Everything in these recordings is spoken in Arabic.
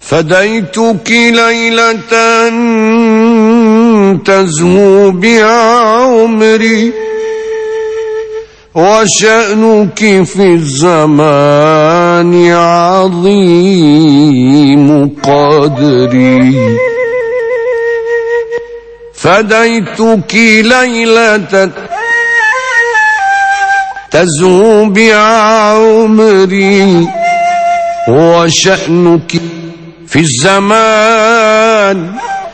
فديتك ليلة تزهو بها عمري، وشأنك في الزمان عظيم قدري. فديتك ليلة تزهو بها عمري، وشأنك في الزمان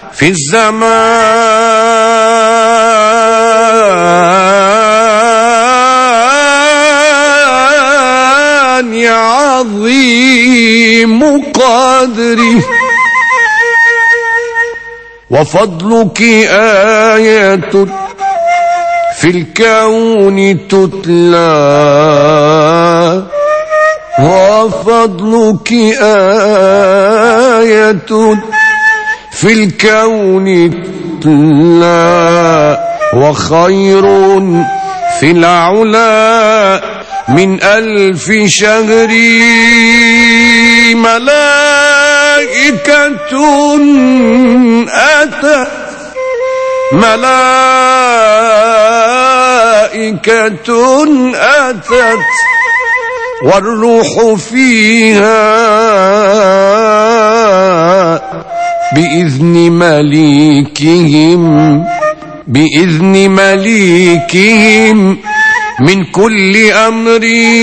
عظيم قدري. وفضلك آية في الكون تتلى، وفضلك آية في الكون تتلى، وخير في العلا من 1000 شهر. ملائكة أتت، ملائكة أتت والروح فيها بإذن مليكهم، بإذن مليكهم من كل أمر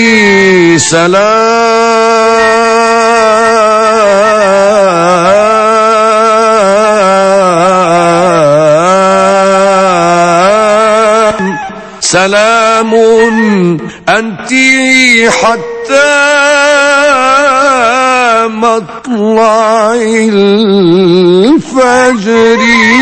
سلام أنت حتى مطلع الفجر.